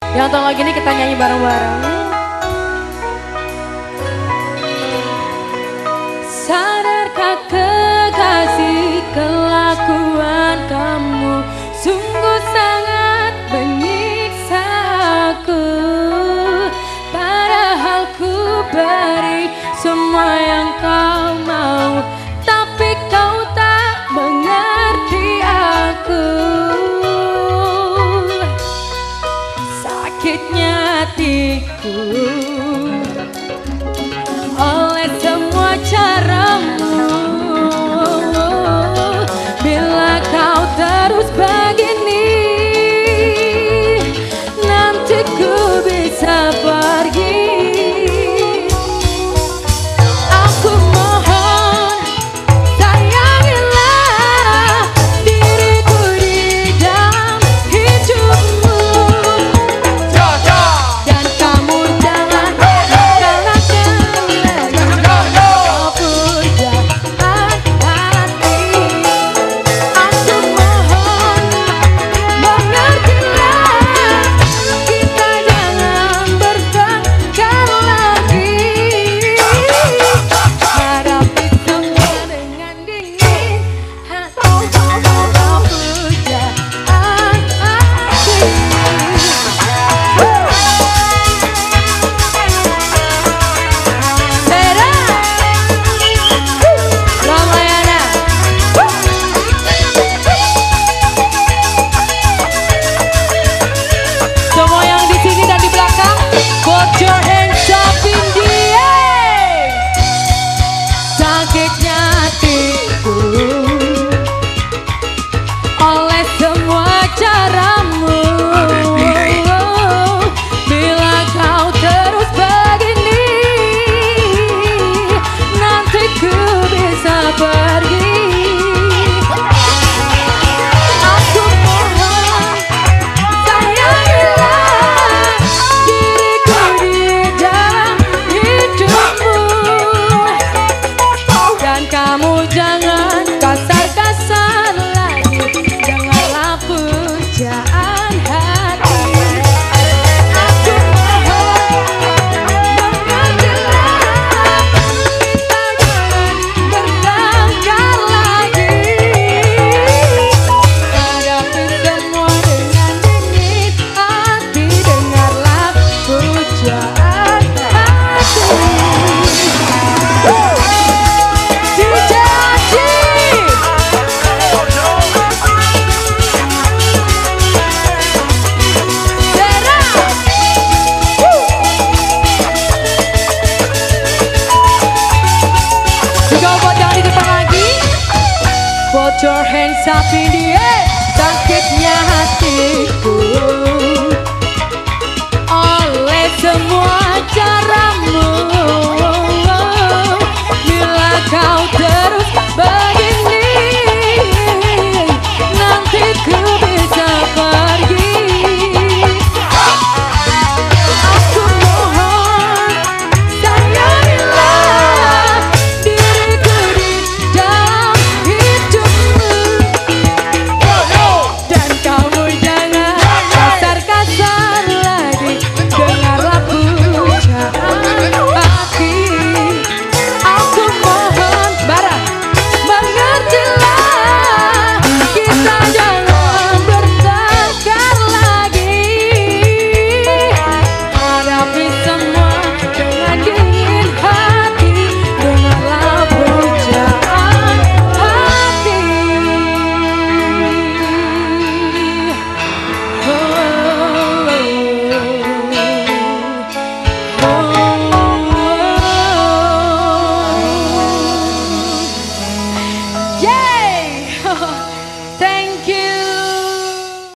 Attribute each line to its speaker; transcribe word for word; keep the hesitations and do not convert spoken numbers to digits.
Speaker 1: Yang tahu lagu ini kita nyanyi bareng-bareng. Sadarkah kekasih kelakuan kamu sungguh sangat menyiksa aku. Padahal ku beri semua yang kau mau, tapi kau tak mengerti aku. Sakitnya hatiku oleh semua caramu. Bila kau terus begini, nanti ku bisa pergi. Aku mohon sayangilah diriku di dalam hidupmu. Dan kamu jangan salahkan lagi pujaan hati. Aku mohon mengertilah, kita jangan bertengkar lagi. Hadapi semua dengan dingin hati. Pujaan hati. Beda Ramayana. Semua yang di sini dan di belakang, put your hands